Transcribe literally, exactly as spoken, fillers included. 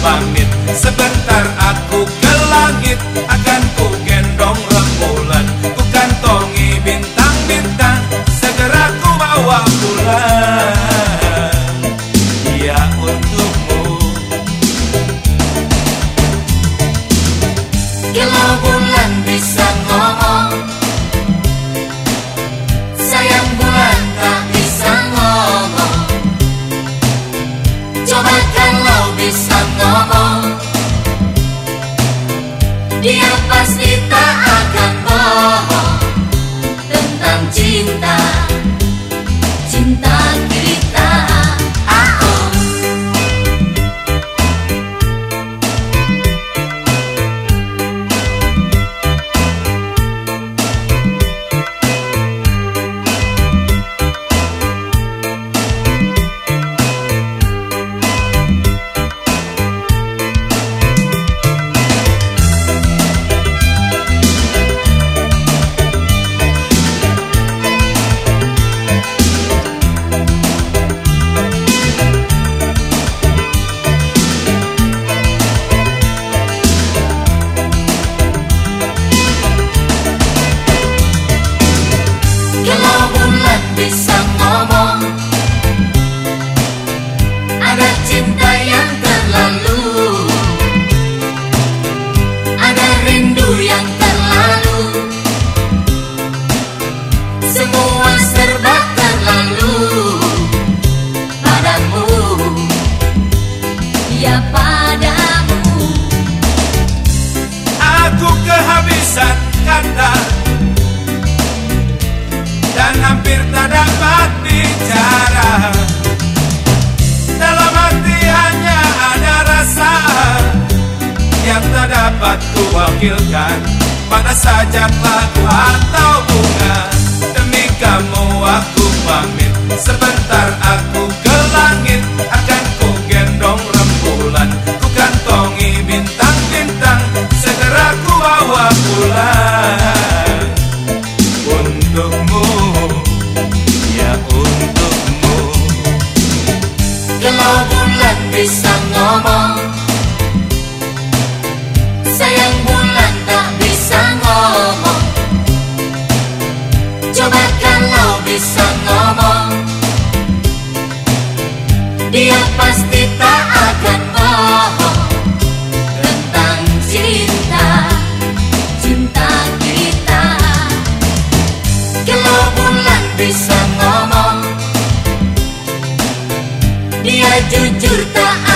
pamit, sebentar aku ke langit, akan ku gendong rembulan, ku kantongi bintang-bintang, segera ku bawa pulang. Ya untukmu. Kalau bulan bisa ngomong, sayang bulan tak bisa ngomong. Coba kalau bisa ngomong, dia pasti tak akan bohong tentang cinta, cinta kita. Kalau bulan bisa ngomong, ada cinta yang terlalu, ada rindu yang terlalu, semua serba terlalu padamu, ya padamu. Aku kehabisan kata dan hampir tak dapat bicara. Dalam hati hanya ada rasa yang tak dapat kuwakilkan pada sajak lagu atau bunga. Demi kamu aku pamit, sebentar aku ke langit, akan ku gendong rembulan, ku kantongi bintang-bintang, segera ku bawa pulang. Untukmu, ya untukmu. Kalau bulan bisa ngomong, sayang bulan tak bisa ngomong. Coba kalau bisa ngomong, dia pasti tak akan bohong tentang cinta, cinta kita. Kalau bulan bisa ngomong, dia jujur tak